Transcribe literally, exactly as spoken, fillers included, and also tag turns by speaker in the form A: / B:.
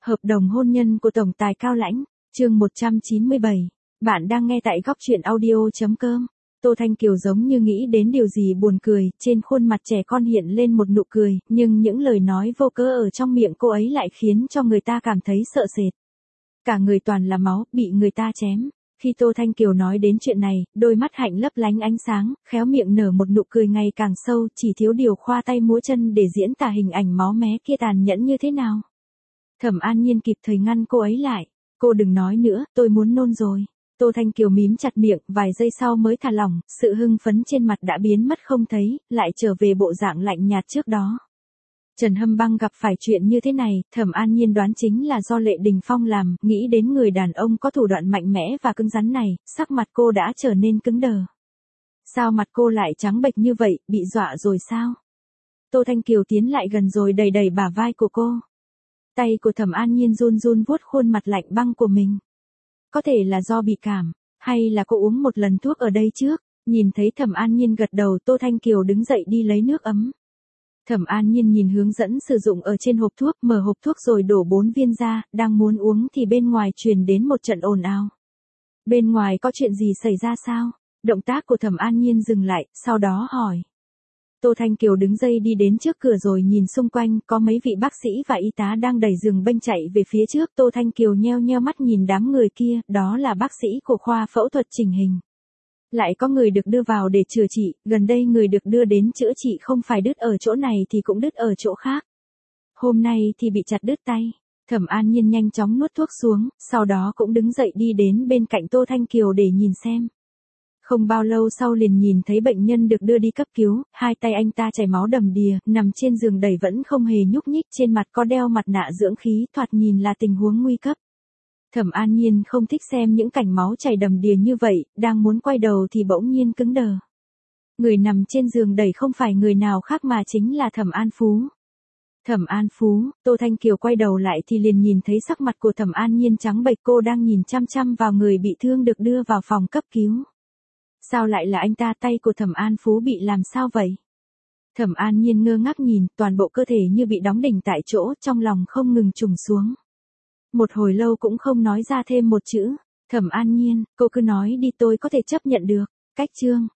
A: Hợp đồng hôn nhân của Tổng tài Cao Lãnh, chương một trăm chín mươi bảy. Bạn đang nghe tại góc truyện audio chấm com. Tô Thanh Kiều giống như nghĩ đến điều gì buồn cười, trên khuôn mặt trẻ con hiện lên một nụ cười, nhưng những lời nói vô cớ ở trong miệng cô ấy lại khiến cho người ta cảm thấy sợ sệt. Cả người toàn là máu, bị người ta chém. Khi Tô Thanh Kiều nói đến chuyện này, đôi mắt hạnh lấp lánh ánh sáng, khéo miệng nở một nụ cười ngày càng sâu, chỉ thiếu điều khoa tay múa chân để diễn tả hình ảnh máu mé kia tàn nhẫn như thế nào. Thẩm An Nhiên kịp thời ngăn cô ấy lại. Cô đừng nói nữa, tôi muốn nôn rồi. Tô Thanh Kiều mím chặt miệng, vài giây sau mới thả lỏng, sự hưng phấn trên mặt đã biến mất không thấy, lại trở về bộ dạng lạnh nhạt trước đó. Trần Hâm Băng gặp phải chuyện như thế này, Thẩm An Nhiên đoán chính là do Lệ Đình Phong làm, nghĩ đến người đàn ông có thủ đoạn mạnh mẽ và cứng rắn này, sắc mặt cô đã trở nên cứng đờ. Sao mặt cô lại trắng bệch như vậy, bị dọa rồi sao? Tô Thanh Kiều tiến lại gần rồi đẩy đẩy bả vai của cô. Tay của Thẩm An Nhiên run run vuốt khuôn mặt lạnh băng của mình. Có thể là do bị cảm, hay là cô uống một lần thuốc ở đây trước? Nhìn thấy Thẩm An Nhiên gật đầu, Tô Thanh Kiều đứng dậy đi lấy nước ấm. Thẩm An Nhiên nhìn hướng dẫn sử dụng ở trên hộp thuốc, mở hộp thuốc rồi đổ bốn viên ra, đang muốn uống thì bên ngoài truyền đến một trận ồn ào. Bên ngoài có chuyện gì xảy ra sao? Động tác của Thẩm An Nhiên dừng lại, sau đó hỏi. Tô Thanh Kiều đứng dậy đi đến trước cửa rồi nhìn xung quanh, có mấy vị bác sĩ và y tá đang đẩy giường bênh chạy về phía trước. Tô Thanh Kiều nheo nheo mắt nhìn đám người kia, đó là bác sĩ của khoa phẫu thuật chỉnh hình. Lại có người được đưa vào để chữa trị, gần đây người được đưa đến chữa trị không phải đứt ở chỗ này thì cũng đứt ở chỗ khác. Hôm nay thì bị chặt đứt tay. Thẩm An Nhiên nhanh chóng nuốt thuốc xuống, sau đó cũng đứng dậy đi đến bên cạnh Tô Thanh Kiều để nhìn xem. Không bao lâu sau liền nhìn thấy bệnh nhân được đưa đi cấp cứu, hai tay anh ta chảy máu đầm đìa, nằm trên giường đẩy vẫn không hề nhúc nhích, trên mặt có đeo mặt nạ dưỡng khí, thoạt nhìn là tình huống nguy cấp. Thẩm An Nhiên không thích xem những cảnh máu chảy đầm đìa như vậy, đang muốn quay đầu thì bỗng nhiên cứng đờ. Người nằm trên giường đẩy không phải người nào khác mà chính là Thẩm An Phú. Thẩm An Phú, Tô Thanh Kiều quay đầu lại thì liền nhìn thấy sắc mặt của Thẩm An Nhiên trắng bệch, cô đang nhìn chăm chăm vào người bị thương được đưa vào phòng cấp cứu. Sao lại là anh ta, tay của Thẩm An Phú bị làm sao vậy? Thẩm An Nhiên ngơ ngác nhìn, toàn bộ cơ thể như bị đóng đinh tại chỗ, trong lòng không ngừng trùng xuống. Một hồi lâu cũng không nói ra thêm một chữ. Thẩm An Nhiên, cô cứ nói đi tôi có thể chấp nhận được. Cách chương.